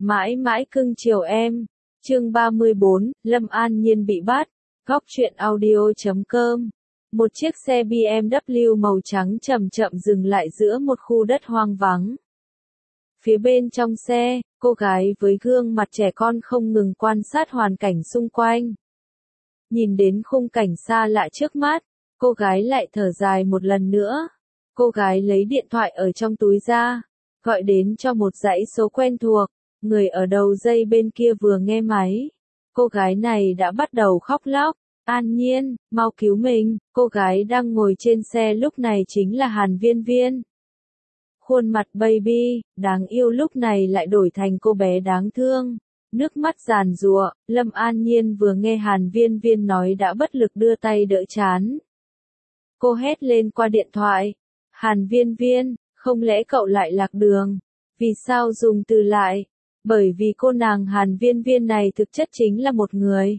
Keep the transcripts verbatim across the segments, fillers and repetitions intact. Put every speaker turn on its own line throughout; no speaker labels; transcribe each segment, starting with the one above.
Mãi mãi cưng chiều em. Chương ba mươi bốn, Lâm An Nhiên bị bắt. Góc truyện audio chấm com. Một chiếc xe bê em vê màu trắng chậm chậm dừng lại giữa một khu đất hoang vắng. Phía bên trong xe, cô gái với gương mặt trẻ con không ngừng quan sát hoàn cảnh xung quanh. Nhìn đến khung cảnh xa lạ trước mắt, cô gái lại thở dài một lần nữa. Cô gái lấy điện thoại ở trong túi ra, gọi đến cho một dãy số quen thuộc. Người ở đầu dây bên kia vừa nghe máy, cô gái này đã bắt đầu khóc lóc. An Nhiên, mau cứu mình. Cô gái đang ngồi trên xe lúc này chính là Hàn Viên Viên. Khuôn mặt baby, đáng yêu lúc này lại đổi thành cô bé đáng thương. Nước mắt giàn giụa, Lâm An Nhiên vừa nghe Hàn Viên Viên nói đã bất lực đưa tay đỡ trán. Cô hét lên qua điện thoại. Hàn Viên Viên, không lẽ cậu lại lạc đường? Vì sao dùng từ lại? Bởi vì cô nàng Hàn Viên Viên này thực chất chính là một người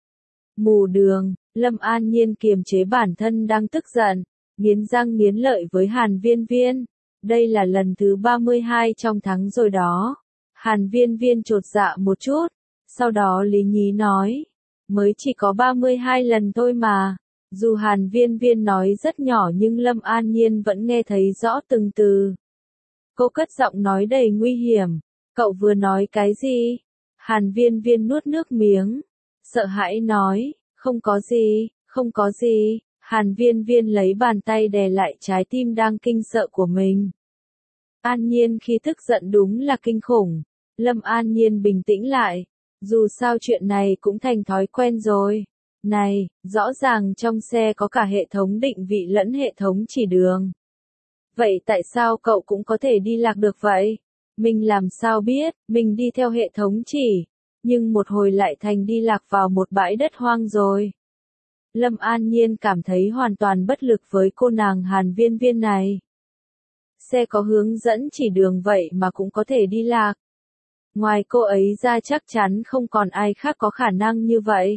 mù đường. Lâm An Nhiên kiềm chế bản thân đang tức giận, nghiến răng nghiến lợi với Hàn Viên Viên. Đây là lần thứ ba mươi hai trong tháng rồi đó. Hàn Viên Viên chột dạ một chút, sau đó lý nhí nói, mới chỉ có ba mươi hai lần thôi mà. Dù Hàn Viên Viên nói rất nhỏ nhưng Lâm An Nhiên vẫn nghe thấy rõ từng từ. Cô cất giọng nói đầy nguy hiểm. Cậu vừa nói cái gì? Hàn Viên Viên nuốt nước miếng, sợ hãi nói, không có gì, không có gì. Hàn Viên Viên lấy bàn tay đè lại trái tim đang kinh sợ của mình. An Nhiên khi tức giận đúng là kinh khủng. Lâm An Nhiên bình tĩnh lại. Dù sao chuyện này cũng thành thói quen rồi. Này, rõ ràng trong xe có cả hệ thống định vị lẫn hệ thống chỉ đường. Vậy tại sao cậu cũng có thể đi lạc được vậy? Mình làm sao biết, mình đi theo hệ thống chỉ, nhưng một hồi lại thành đi lạc vào một bãi đất hoang rồi. Lâm An Nhiên cảm thấy hoàn toàn bất lực với cô nàng Hàn Viên Viên này. Xe có hướng dẫn chỉ đường vậy mà cũng có thể đi lạc. Ngoài cô ấy ra chắc chắn không còn ai khác có khả năng như vậy.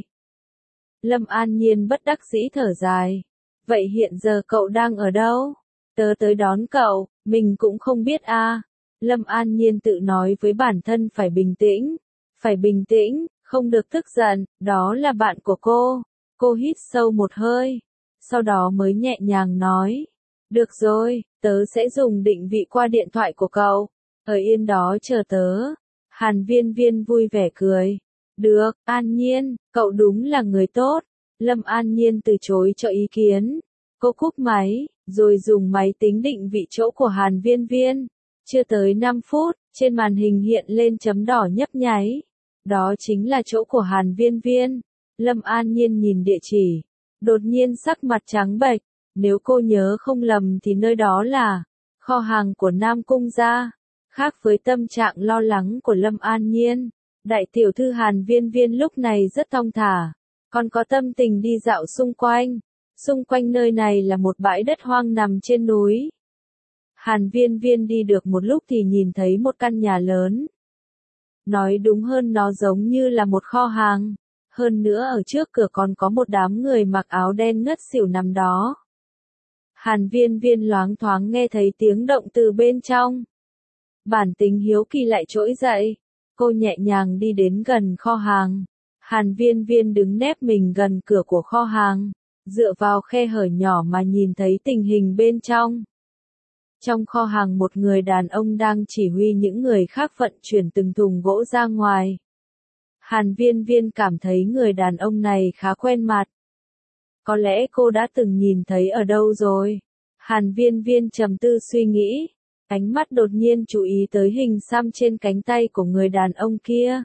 Lâm An Nhiên bất đắc dĩ thở dài. Vậy hiện giờ cậu đang ở đâu? Tớ tới đón cậu, mình cũng không biết a. À. Lâm An Nhiên tự nói với bản thân phải bình tĩnh, phải bình tĩnh, không được tức giận, đó là bạn của cô. Cô hít sâu một hơi, sau đó mới nhẹ nhàng nói, được rồi, tớ sẽ dùng định vị qua điện thoại của cậu, ở yên đó chờ tớ. Hàn Viên Viên vui vẻ cười, được, An Nhiên, cậu đúng là người tốt. Lâm An Nhiên từ chối cho ý kiến, cô cúp máy, rồi dùng máy tính định vị chỗ của Hàn Viên Viên. Chưa tới năm phút, trên màn hình hiện lên chấm đỏ nhấp nháy. Đó chính là chỗ của Hàn Viên Viên. Lâm An Nhiên nhìn địa chỉ, đột nhiên sắc mặt trắng bệch. Nếu cô nhớ không lầm thì nơi đó là kho hàng của Nam Cung gia. Khác với tâm trạng lo lắng của Lâm An Nhiên, đại tiểu thư Hàn Viên Viên lúc này rất thong thả, còn có tâm tình đi dạo xung quanh. Xung quanh nơi này là một bãi đất hoang nằm trên núi. Hàn Viên Viên đi được một lúc thì nhìn thấy một căn nhà lớn. Nói đúng hơn nó giống như là một kho hàng. Hơn nữa ở trước cửa còn có một đám người mặc áo đen ngất xỉu nằm đó. Hàn Viên Viên loáng thoáng nghe thấy tiếng động từ bên trong. Bản tính hiếu kỳ lại trỗi dậy. Cô nhẹ nhàng đi đến gần kho hàng. Hàn Viên Viên đứng nép mình gần cửa của kho hàng, dựa vào khe hở nhỏ mà nhìn thấy tình hình bên trong. Trong kho hàng một người đàn ông đang chỉ huy những người khác vận chuyển từng thùng gỗ ra ngoài. Hàn Viên Viên cảm thấy người đàn ông này khá quen mặt. Có lẽ cô đã từng nhìn thấy ở đâu rồi. Hàn Viên Viên trầm tư suy nghĩ. Ánh mắt đột nhiên chú ý tới hình xăm trên cánh tay của người đàn ông kia.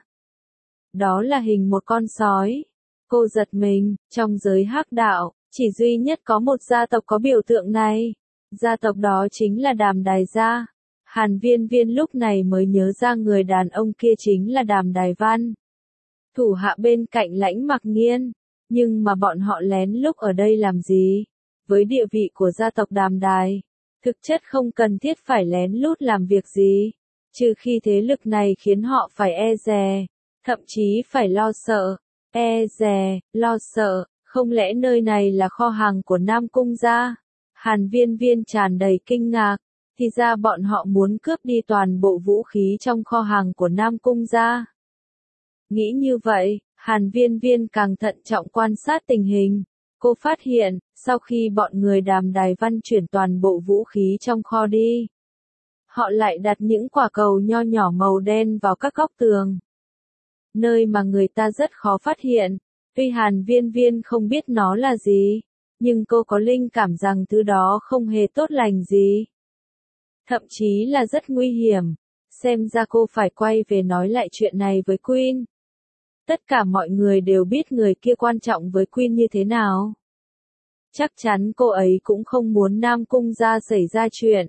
Đó là hình một con sói. Cô giật mình, trong giới hắc đạo, chỉ duy nhất có một gia tộc có biểu tượng này. Gia tộc đó chính là Đàm Đài gia. Hàn Viên Viên lúc này mới nhớ ra người đàn ông kia chính là Đàm Đài Văn. Thủ hạ bên cạnh Lãnh Mặc Nghiên. Nhưng mà bọn họ lén lút ở đây làm gì? Với địa vị của gia tộc Đàm Đài, thực chất không cần thiết phải lén lút làm việc gì. Trừ khi thế lực này khiến họ phải e dè, thậm chí phải lo sợ. E dè, lo sợ, không lẽ nơi này là kho hàng của Nam Cung gia? Hàn Viên Viên tràn đầy kinh ngạc, thì ra bọn họ muốn cướp đi toàn bộ vũ khí trong kho hàng của Nam Cung gia. Nghĩ như vậy, Hàn Viên Viên càng thận trọng quan sát tình hình. Cô phát hiện, sau khi bọn người Đàm Đài Văn chuyển toàn bộ vũ khí trong kho đi, họ lại đặt những quả cầu nho nhỏ màu đen vào các góc tường. Nơi mà người ta rất khó phát hiện, tuy Hàn Viên Viên không biết nó là gì, nhưng cô có linh cảm rằng thứ đó không hề tốt lành gì. Thậm chí là rất nguy hiểm. Xem ra cô phải quay về nói lại chuyện này với Queen. Tất cả mọi người đều biết người kia quan trọng với Queen như thế nào. Chắc chắn cô ấy cũng không muốn Nam Cung gia xảy ra chuyện.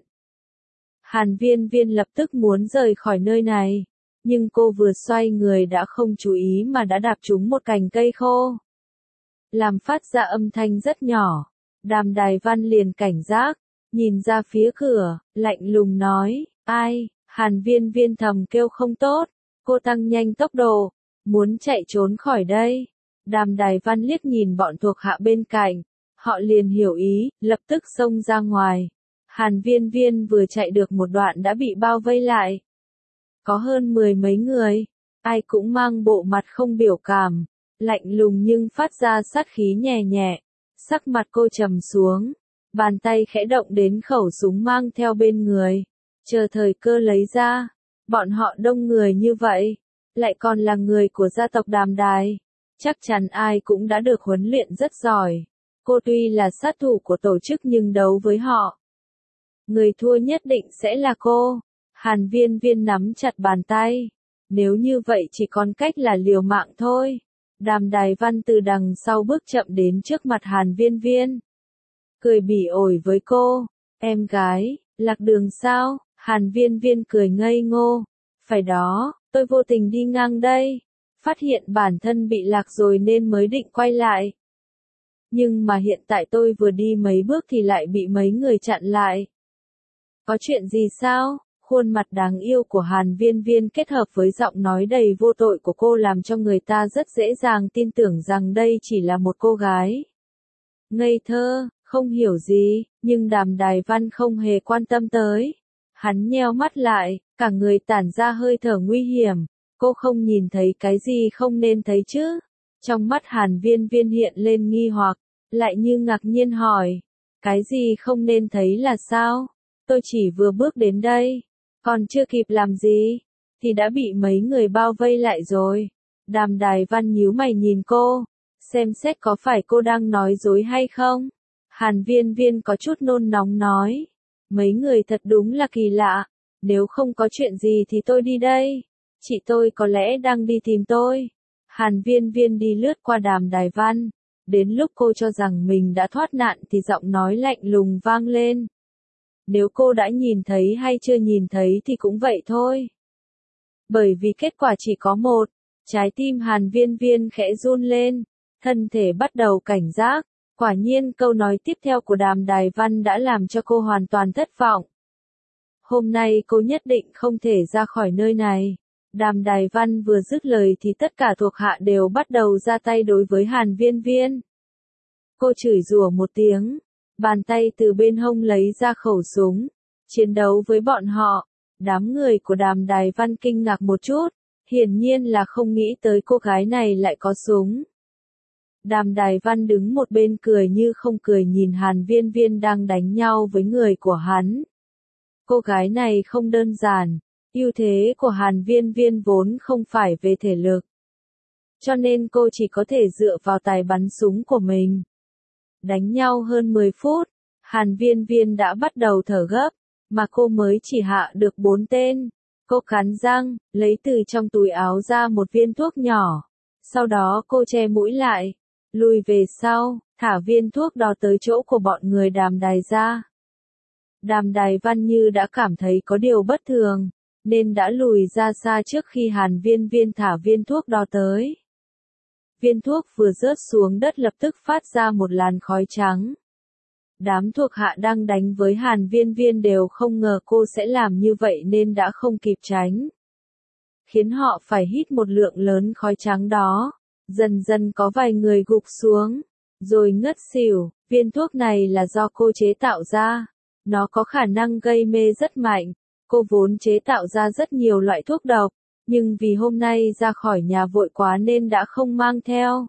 Hàn Viên Viên lập tức muốn rời khỏi nơi này, nhưng cô vừa xoay người đã không chú ý mà đã đạp trúng một cành cây khô, làm phát ra âm thanh rất nhỏ. Đàm Đài Văn liền cảnh giác, nhìn ra phía cửa, lạnh lùng nói, ai? Hàn Viên Viên thầm kêu không tốt, cô tăng nhanh tốc độ, muốn chạy trốn khỏi đây. Đàm Đài Văn liếc nhìn bọn thuộc hạ bên cạnh, họ liền hiểu ý, lập tức xông ra ngoài. Hàn Viên Viên vừa chạy được một đoạn đã bị bao vây lại. Có hơn mười mấy người, ai cũng mang bộ mặt không biểu cảm, lạnh lùng nhưng phát ra sát khí nhẹ nhẹ. Sắc mặt cô trầm xuống, bàn tay khẽ động đến khẩu súng mang theo bên người, chờ thời cơ lấy ra. Bọn họ đông người như vậy, lại còn là người của gia tộc Đàm Đài, chắc chắn ai cũng đã được huấn luyện rất giỏi. Cô tuy là sát thủ của tổ chức nhưng đấu với họ, người thua nhất định sẽ là cô. Hàn Viên Viên nắm chặt bàn tay, nếu như vậy chỉ còn cách là liều mạng thôi. Đàm Đài Văn từ đằng sau bước chậm đến trước mặt Hàn Viên Viên, cười bỉ ổi với cô, em gái, lạc đường sao? Hàn Viên Viên cười ngây ngô, phải đó, tôi vô tình đi ngang đây, phát hiện bản thân bị lạc rồi nên mới định quay lại. Nhưng mà hiện tại tôi vừa đi mấy bước thì lại bị mấy người chặn lại. Có chuyện gì sao? Khuôn mặt đáng yêu của Hàn Viên Viên kết hợp với giọng nói đầy vô tội của cô làm cho người ta rất dễ dàng tin tưởng rằng đây chỉ là một cô gái ngây thơ, không hiểu gì, nhưng Đàm Đài Văn không hề quan tâm tới. Hắn nheo mắt lại, cả người tản ra hơi thở nguy hiểm. Cô không nhìn thấy cái gì không nên thấy chứ? Trong mắt Hàn Viên Viên hiện lên nghi hoặc, lại như ngạc nhiên hỏi, cái gì không nên thấy là sao? Tôi chỉ vừa bước đến đây, còn chưa kịp làm gì, thì đã bị mấy người bao vây lại rồi. Đàm Đài Văn nhíu mày nhìn cô, xem xét có phải cô đang nói dối hay không? Hàn Viên Viên có chút nôn nóng nói, mấy người thật đúng là kỳ lạ, nếu không có chuyện gì thì tôi đi đây, chị tôi có lẽ đang đi tìm tôi. Hàn Viên Viên đi lướt qua Đàm Đài Văn, đến lúc cô cho rằng mình đã thoát nạn thì giọng nói lạnh lùng vang lên. Nếu cô đã nhìn thấy hay chưa nhìn thấy thì cũng vậy thôi. Bởi vì kết quả chỉ có một, trái tim Hàn Viên Viên khẽ run lên, thân thể bắt đầu cảnh giác. Quả nhiên câu nói tiếp theo của Đàm Đài Văn đã làm cho cô hoàn toàn thất vọng. Hôm nay cô nhất định không thể ra khỏi nơi này. Đàm Đài Văn vừa dứt lời thì tất cả thuộc hạ đều bắt đầu ra tay đối với Hàn Viên Viên. Cô chửi rủa một tiếng, bàn tay từ bên hông lấy ra khẩu súng, chiến đấu với bọn họ. Đám người của Đàm Đài Văn kinh ngạc một chút, hiển nhiên là không nghĩ tới cô gái này lại có súng. Đàm Đài Văn đứng một bên cười như không cười nhìn Hàn Viên Viên đang đánh nhau với người của hắn. Cô gái này không đơn giản, ưu thế của Hàn Viên Viên vốn không phải về thể lực, cho nên cô chỉ có thể dựa vào tài bắn súng của mình. Đánh nhau hơn mười phút, Hàn Viên Viên đã bắt đầu thở gấp, mà cô mới chỉ hạ được bốn tên. Cô cắn răng, lấy từ trong túi áo ra một viên thuốc nhỏ, sau đó cô che mũi lại, lùi về sau, thả viên thuốc đó tới chỗ của bọn người Đàm Đài ra. Đàm Đài Văn như đã cảm thấy có điều bất thường, nên đã lùi ra xa trước khi Hàn Viên Viên thả viên thuốc đó tới. Viên thuốc vừa rớt xuống đất lập tức phát ra một làn khói trắng. Đám thuộc hạ đang đánh với Hàn Viên Viên đều không ngờ cô sẽ làm như vậy nên đã không kịp tránh, khiến họ phải hít một lượng lớn khói trắng đó. Dần dần có vài người gục xuống, rồi ngất xỉu. Viên thuốc này là do cô chế tạo ra, Nó có khả năng gây mê rất mạnh. Cô vốn chế tạo ra rất nhiều loại thuốc độc, nhưng vì hôm nay ra khỏi nhà vội quá nên đã không mang theo.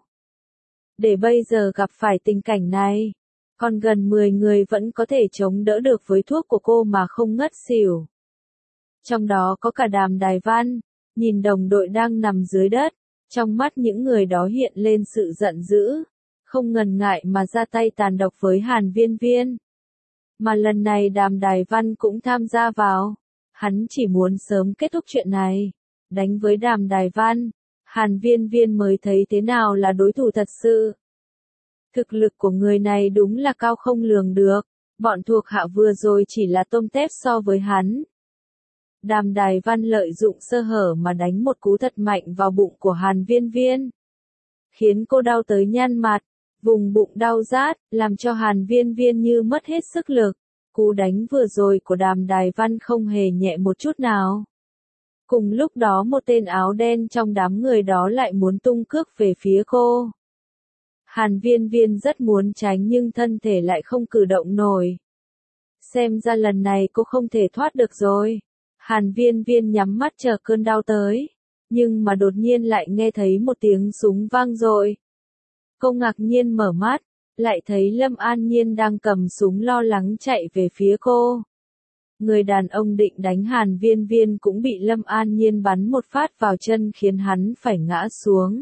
Để bây giờ gặp phải tình cảnh này, còn gần mười người vẫn có thể chống đỡ được với thuốc của cô mà không ngất xỉu. Trong đó có cả Đàm Đài Văn, nhìn đồng đội đang nằm dưới đất, trong mắt những người đó hiện lên sự giận dữ, không ngần ngại mà ra tay tàn độc với Hàn Viên Viên. Mà lần này Đàm Đài Văn cũng tham gia vào, hắn chỉ muốn sớm kết thúc chuyện này, đánh với Đàm Đài Văn, Hàn Viên Viên mới thấy thế nào là đối thủ thật sự. Thực lực của người này đúng là cao không lường được, bọn thuộc hạ vừa rồi chỉ là tôm tép so với hắn. Đàm Đài Văn lợi dụng sơ hở mà đánh một cú thật mạnh vào bụng của Hàn Viên Viên, khiến cô đau tới nhăn mặt, vùng bụng đau rát, làm cho Hàn Viên Viên như mất hết sức lực. Cú đánh vừa rồi của Đàm Đài Văn không hề nhẹ một chút nào. Cùng lúc đó một tên áo đen trong đám người đó lại muốn tung cước về phía cô. Hàn Viên Viên rất muốn tránh nhưng thân thể lại không cử động nổi. Xem ra lần này cô không thể thoát được rồi. Hàn Viên Viên nhắm mắt chờ cơn đau tới, nhưng mà đột nhiên lại nghe thấy một tiếng súng vang dội. Cô ngạc nhiên mở mắt, lại thấy Lâm An Nhiên đang cầm súng lo lắng chạy về phía cô. Người đàn ông định đánh Hàn Viên Viên cũng bị Lâm An Nhiên bắn một phát vào chân khiến hắn phải ngã xuống.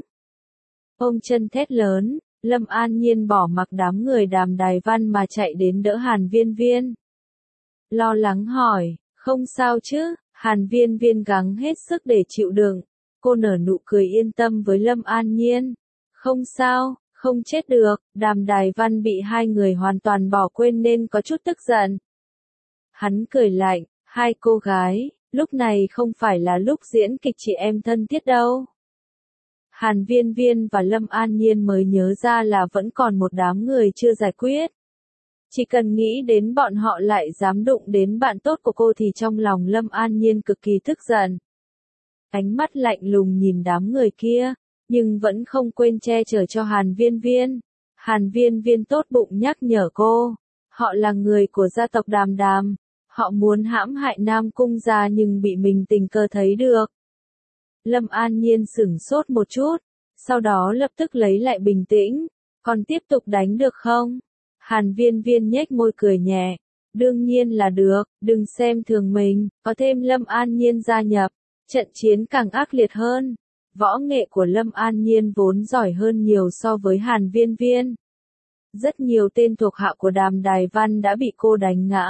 Ôm chân thét lớn, Lâm An Nhiên bỏ mặc đám người Đàm Đài Văn mà chạy đến đỡ Hàn Viên Viên. Lo lắng hỏi, không sao chứ? Hàn Viên Viên gắng hết sức để chịu đựng. Cô nở nụ cười yên tâm với Lâm An Nhiên. Không sao, không chết được. Đàm Đài Văn bị hai người hoàn toàn bỏ quên nên có chút tức giận. Hắn cười lạnh, hai cô gái, lúc này không phải là lúc diễn kịch chị em thân thiết đâu. Hàn Viên Viên và Lâm An Nhiên mới nhớ ra là vẫn còn một đám người chưa giải quyết. Chỉ cần nghĩ đến bọn họ lại dám đụng đến bạn tốt của cô thì trong lòng Lâm An Nhiên cực kỳ tức giận. Ánh mắt lạnh lùng nhìn đám người kia, nhưng vẫn không quên che chở cho Hàn Viên Viên. Hàn Viên Viên tốt bụng nhắc nhở cô, họ là người của gia tộc Đàm Đàm, họ muốn hãm hại Nam Cung gia nhưng bị mình tình cờ thấy được. Lâm An Nhiên sửng sốt một chút, sau đó lập tức lấy lại bình tĩnh, còn tiếp tục đánh được không? Hàn Viên Viên nhếch môi cười nhẹ, đương nhiên là được, đừng xem thường mình, có thêm Lâm An Nhiên gia nhập, trận chiến càng ác liệt hơn. Võ nghệ của Lâm An Nhiên vốn giỏi hơn nhiều so với Hàn Viên Viên. Rất nhiều tên thuộc hạ của Đàm Đài Văn đã bị cô đánh ngã.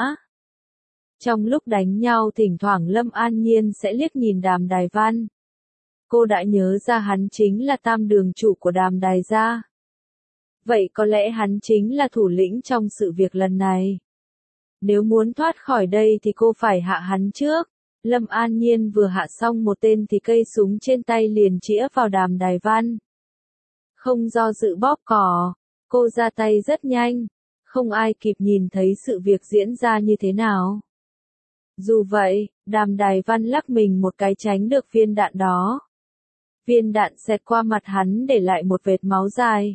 Trong lúc đánh nhau thỉnh thoảng Lâm An Nhiên sẽ liếc nhìn Đàm Đài Văn. Cô đã nhớ ra hắn chính là tam đường chủ của Đàm Đài gia. Vậy có lẽ hắn chính là thủ lĩnh trong sự việc lần này. Nếu muốn thoát khỏi đây thì cô phải hạ hắn trước. Lâm An Nhiên vừa hạ xong một tên thì cây súng trên tay liền chĩa vào Đàm Đài Văn. Không do dự bóp cò, cô ra tay rất nhanh, không ai kịp nhìn thấy sự việc diễn ra như thế nào. Dù vậy, Đàm Đài Văn lắc mình một cái tránh được viên đạn đó. Viên đạn xẹt qua mặt hắn để lại một vệt máu dài.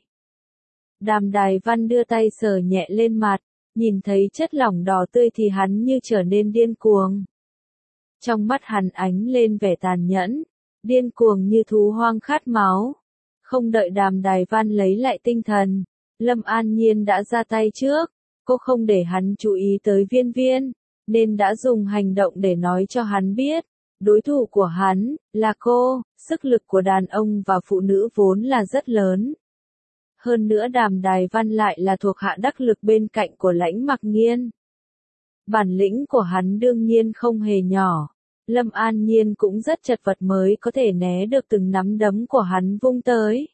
Đàm Đài Văn đưa tay sờ nhẹ lên mặt, nhìn thấy chất lỏng đỏ tươi thì hắn như trở nên điên cuồng. Trong mắt hắn ánh lên vẻ tàn nhẫn, điên cuồng như thú hoang khát máu. Không đợi Đàm Đài Văn lấy lại tinh thần, Lâm An Nhiên đã ra tay trước, cô không để hắn chú ý tới Viên Viên, nên đã dùng hành động để nói cho hắn biết, đối thủ của hắn là cô, sức lực của đàn ông và phụ nữ vốn là rất lớn. Hơn nữa Đàm Đài Văn lại là thuộc hạ đắc lực bên cạnh của Lãnh Mặc Nghiên. Bản lĩnh của hắn đương nhiên không hề nhỏ. Lâm An Nhiên cũng rất chật vật mới có thể né được từng nắm đấm của hắn vung tới.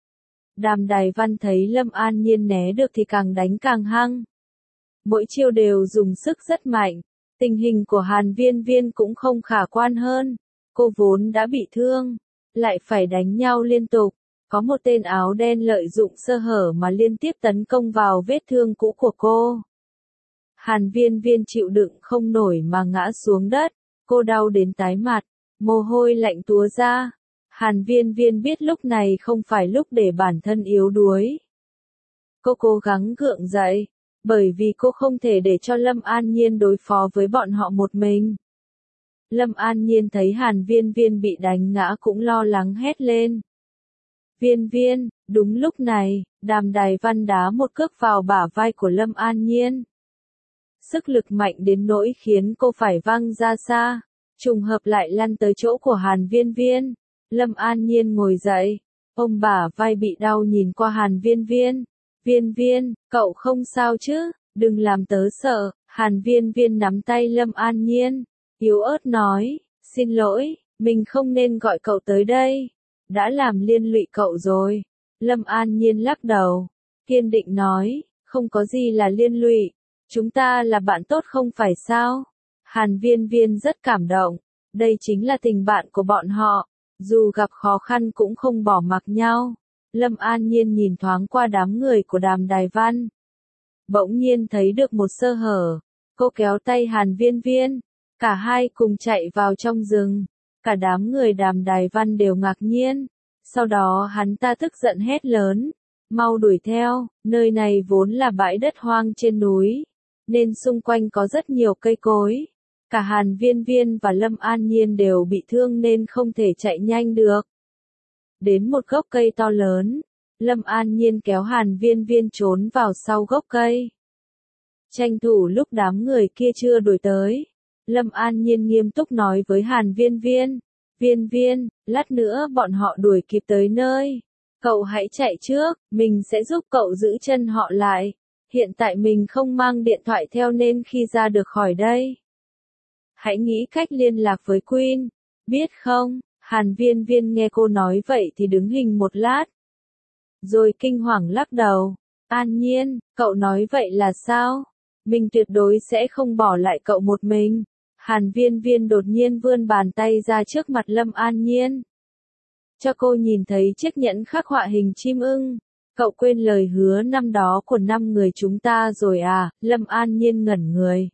Đàm Đài Văn thấy Lâm An Nhiên né được thì càng đánh càng hăng. Mỗi chiêu đều dùng sức rất mạnh. Tình hình của Hàn Viên Viên cũng không khả quan hơn. Cô vốn đã bị thương, lại phải đánh nhau liên tục. Có một tên áo đen lợi dụng sơ hở mà liên tiếp tấn công vào vết thương cũ của cô. Hàn Viên Viên chịu đựng không nổi mà ngã xuống đất. Cô đau đến tái mặt, mồ hôi lạnh túa ra. Hàn Viên Viên biết lúc này không phải lúc để bản thân yếu đuối. Cô cố gắng gượng dậy, Bởi vì cô không thể để cho Lâm An Nhiên đối phó với bọn họ một mình. Lâm An Nhiên thấy Hàn Viên Viên bị đánh ngã cũng lo lắng hét lên. Viên Viên, đúng lúc này, Đàm Đài Văn đá một cước vào bả vai của Lâm An Nhiên. Sức lực mạnh đến nỗi khiến cô phải văng ra xa, trùng hợp lại lăn tới chỗ của Hàn Viên Viên. Lâm An Nhiên ngồi dậy, ôm bả vai bị đau nhìn qua Hàn Viên Viên. Viên Viên, cậu không sao chứ, đừng làm tớ sợ. Hàn Viên Viên nắm tay Lâm An Nhiên, yếu ớt nói, xin lỗi, mình không nên gọi cậu tới đây, đã làm liên lụy cậu rồi. Lâm An Nhiên lắc đầu, kiên định nói, không có gì là liên lụy, chúng ta là bạn tốt không phải sao? Hàn Viên Viên rất cảm động, đây chính là tình bạn của bọn họ, dù gặp khó khăn cũng không bỏ mặc nhau. Lâm An Nhiên nhìn thoáng qua đám người của Đàm Đài Văn. Bỗng nhiên thấy được một sơ hở, cô kéo tay Hàn Viên Viên, cả hai cùng chạy vào trong rừng. Cả đám người Đàm Đài Văn đều ngạc nhiên, sau đó hắn ta tức giận hét lớn, mau đuổi theo, nơi này vốn là bãi đất hoang trên núi, nên xung quanh có rất nhiều cây cối. Cả Hàn Viên Viên và Lâm An Nhiên đều bị thương nên không thể chạy nhanh được. Đến một gốc cây to lớn, Lâm An Nhiên kéo Hàn Viên Viên trốn vào sau gốc cây. Tranh thủ lúc đám người kia chưa đuổi tới, Lâm An Nhiên nghiêm túc nói với Hàn Viên Viên, Viên Viên, lát nữa bọn họ đuổi kịp tới nơi, cậu hãy chạy trước, mình sẽ giúp cậu giữ chân họ lại, hiện tại mình không mang điện thoại theo nên khi ra được khỏi đây, hãy nghĩ cách liên lạc với Queen, biết không? Hàn Viên Viên nghe cô nói vậy thì đứng hình một lát, rồi kinh hoàng lắc đầu, An Nhiên, cậu nói vậy là sao? Mình tuyệt đối sẽ không bỏ lại cậu một mình. Hàn Viên Viên đột nhiên vươn bàn tay ra trước mặt Lâm An Nhiên, cho cô nhìn thấy chiếc nhẫn khắc họa hình chim ưng. Cậu quên lời hứa năm đó của năm người chúng ta rồi à? Lâm An Nhiên ngẩn người.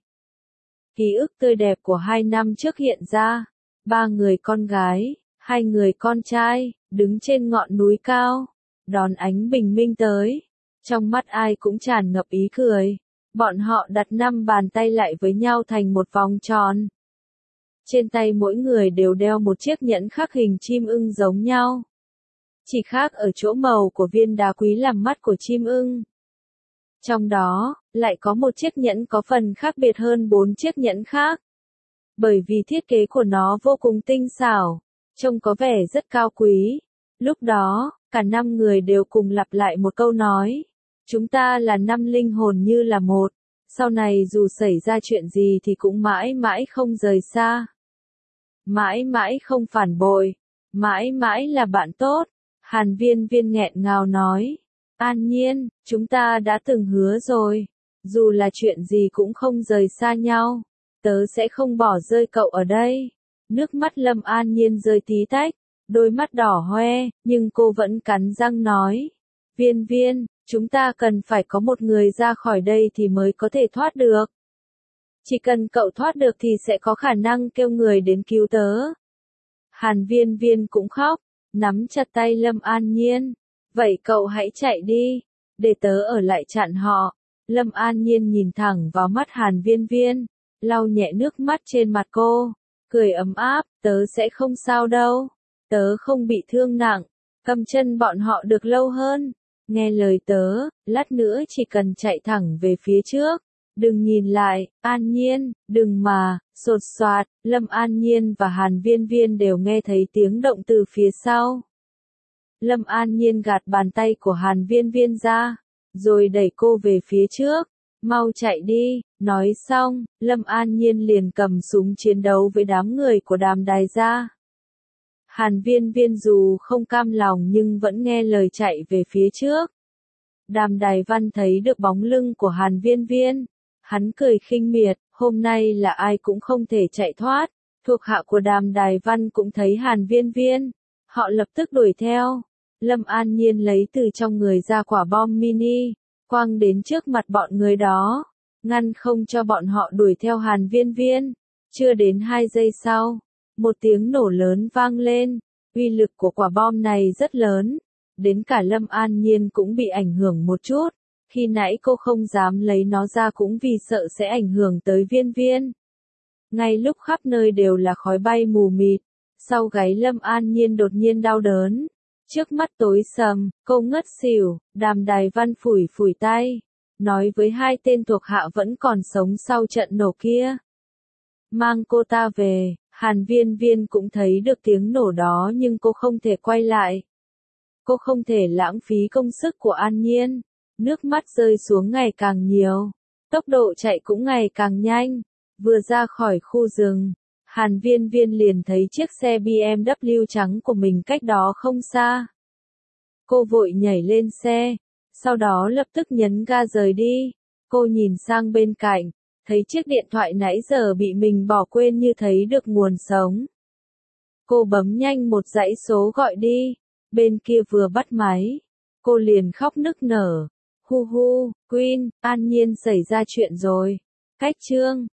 Ký ức tươi đẹp của hai năm trước hiện ra. Ba người con gái, hai người con trai, đứng trên ngọn núi cao, đón ánh bình minh tới. Trong mắt ai cũng tràn ngập ý cười. Bọn họ đặt năm bàn tay lại với nhau thành một vòng tròn. Trên tay mỗi người đều đeo một chiếc nhẫn khắc hình chim ưng giống nhau. Chỉ khác ở chỗ màu của viên đá quý làm mắt của chim ưng. Trong đó, lại có một chiếc nhẫn có phần khác biệt hơn bốn chiếc nhẫn khác. Bởi vì thiết kế của nó vô cùng tinh xảo, trông có vẻ rất cao quý. Lúc đó, cả năm người đều cùng lặp lại một câu nói. Chúng ta là năm linh hồn như là một, sau này dù xảy ra chuyện gì thì cũng mãi mãi không rời xa. Mãi mãi không phản bội, mãi mãi là bạn tốt. Hàn Viên Viên nghẹn ngào nói, An Nhiên, chúng ta đã từng hứa rồi, dù là chuyện gì cũng không rời xa nhau, tớ sẽ không bỏ rơi cậu ở đây. Nước mắt Lâm An Nhiên rơi tí tách, đôi mắt đỏ hoe, nhưng cô vẫn cắn răng nói, Viên Viên, chúng ta cần phải có một người ra khỏi đây thì mới có thể thoát được. Chỉ cần cậu thoát được thì sẽ có khả năng kêu người đến cứu tớ. Hàn Viên Viên cũng khóc, nắm chặt tay Lâm An Nhiên. Vậy cậu hãy chạy đi, để tớ ở lại chặn họ. Lâm An Nhiên nhìn thẳng vào mắt Hàn Viên Viên, lau nhẹ nước mắt trên mặt cô, cười ấm áp, tớ sẽ không sao đâu. Tớ không bị thương nặng, cầm chân bọn họ được lâu hơn. Nghe lời tớ, lát nữa chỉ cần chạy thẳng về phía trước. Đừng nhìn lại, An Nhiên, đừng mà, sột soạt, Lâm An Nhiên và Hàn Viên Viên đều nghe thấy tiếng động từ phía sau. Lâm An Nhiên gạt bàn tay của Hàn Viên Viên ra, rồi đẩy cô về phía trước, mau chạy đi, nói xong, Lâm An Nhiên liền cầm súng chiến đấu với đám người của Đàm Đài gia. Hàn Viên Viên dù không cam lòng nhưng vẫn nghe lời chạy về phía trước. Đàm Đài Văn thấy được bóng lưng của Hàn Viên Viên. Hắn cười khinh miệt, hôm nay là ai cũng không thể chạy thoát. Thuộc hạ của Đàm Đài Văn cũng thấy Hàn Viên Viên. Họ lập tức đuổi theo. Lâm An Nhiên lấy từ trong người ra quả bom mini, quăng đến trước mặt bọn người đó, ngăn không cho bọn họ đuổi theo Hàn Viên Viên. Chưa đến hai giây sau, một tiếng nổ lớn vang lên. Uy lực của quả bom này rất lớn, đến cả Lâm An Nhiên cũng bị ảnh hưởng một chút, Khi nãy cô không dám lấy nó ra cũng vì sợ sẽ ảnh hưởng tới Viên Viên. Ngay lúc khắp nơi đều là khói bay mù mịt, sau gáy Lâm An Nhiên đột nhiên đau đớn. Trước mắt tối sầm, cô ngất xỉu, Đàm Đài Văn phủi phủi tay, nói với hai tên thuộc hạ vẫn còn sống sau trận nổ kia. Mang cô ta về, Hàn Viên Viên cũng thấy được tiếng nổ đó nhưng cô không thể quay lại. Cô không thể lãng phí công sức của An Nhiên, nước mắt rơi xuống ngày càng nhiều, tốc độ chạy cũng ngày càng nhanh. Vừa ra khỏi khu rừng, Hàn Viên Viên liền thấy chiếc xe bê em vê trắng của mình cách đó không xa. Cô vội nhảy lên xe, sau đó lập tức nhấn ga rời đi. Cô nhìn sang bên cạnh, thấy chiếc điện thoại nãy giờ bị mình bỏ quên như thấy được nguồn sống. Cô bấm nhanh một dãy số gọi đi, bên kia vừa bắt máy, cô liền khóc nức nở. Hu hu, Queen, An Nhiên xảy ra chuyện rồi. Cách chương